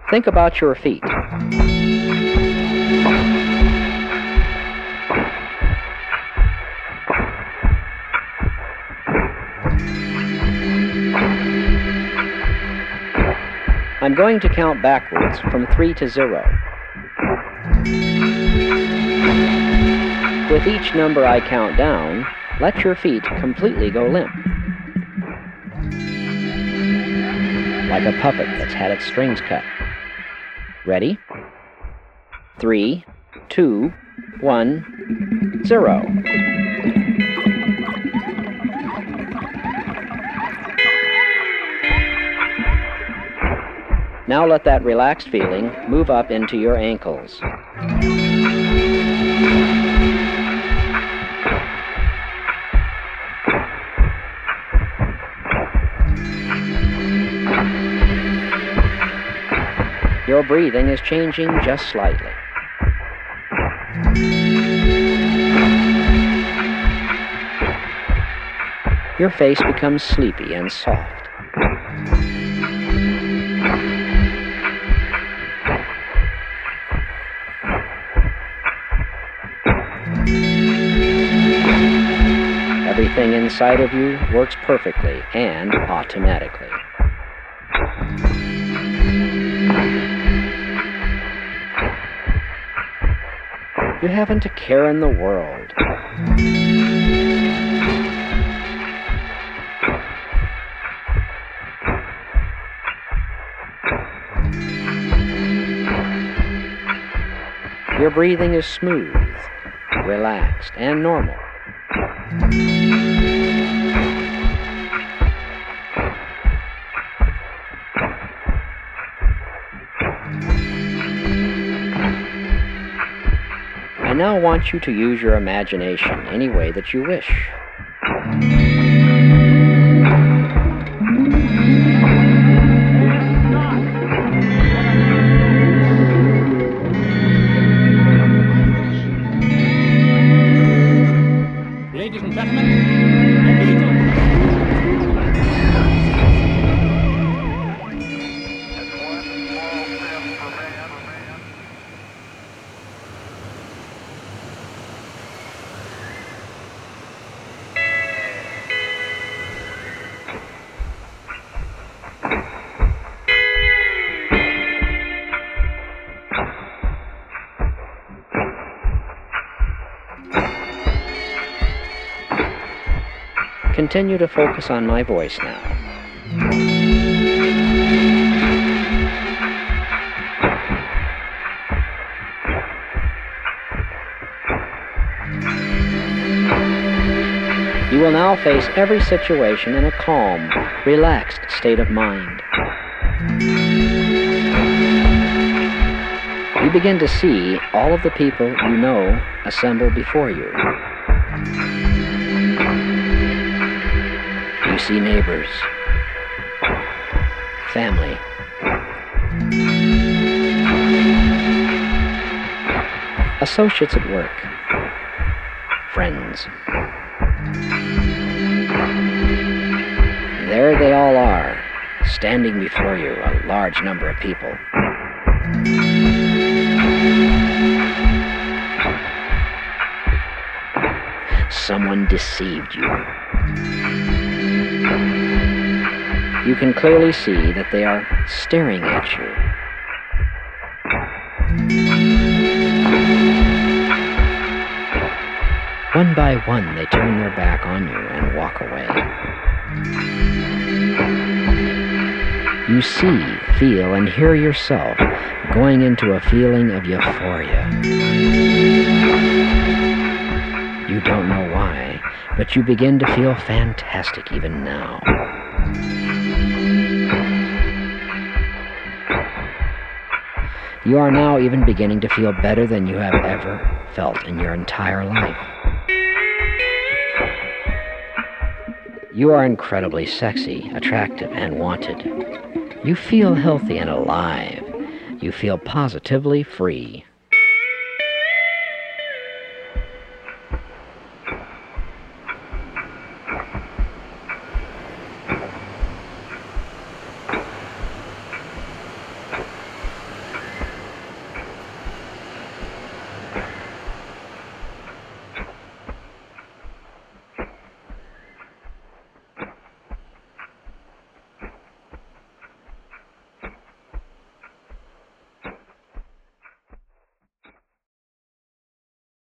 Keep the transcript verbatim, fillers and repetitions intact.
Think about your feet. I'm going to count backwards from three to zero. With each number I count down, let your feet completely go limp. Like a puppet that's had its strings cut. Ready? Three, two, one, zero. Now let that relaxed feeling move up into your ankles. Your breathing is changing just slightly. Your face becomes sleepy and soft. Everything inside of you works perfectly and automatically. You haven't a care in the world. Your breathing is smooth, relaxed, and normal. I now want you to use your imagination any way that you wish. Ladies and gentlemen, the Beatles. Continue to focus on my voice now. You will now face every situation in a calm, relaxed state of mind. You begin to see all of the people you know assemble before you. You see neighbors, family, associates at work, friends. There they all are, standing before you, a large number of people. Someone deceived you. You can clearly see that they are staring at you. One by one, they turn their back on you and walk away. You see, feel, and hear yourself going into a feeling of euphoria. You don't know why, but you begin to feel fantastic even now. You are now even beginning to feel better than you have ever felt in your entire life. You are incredibly sexy, attractive, and wanted. You feel healthy and alive. You feel positively free.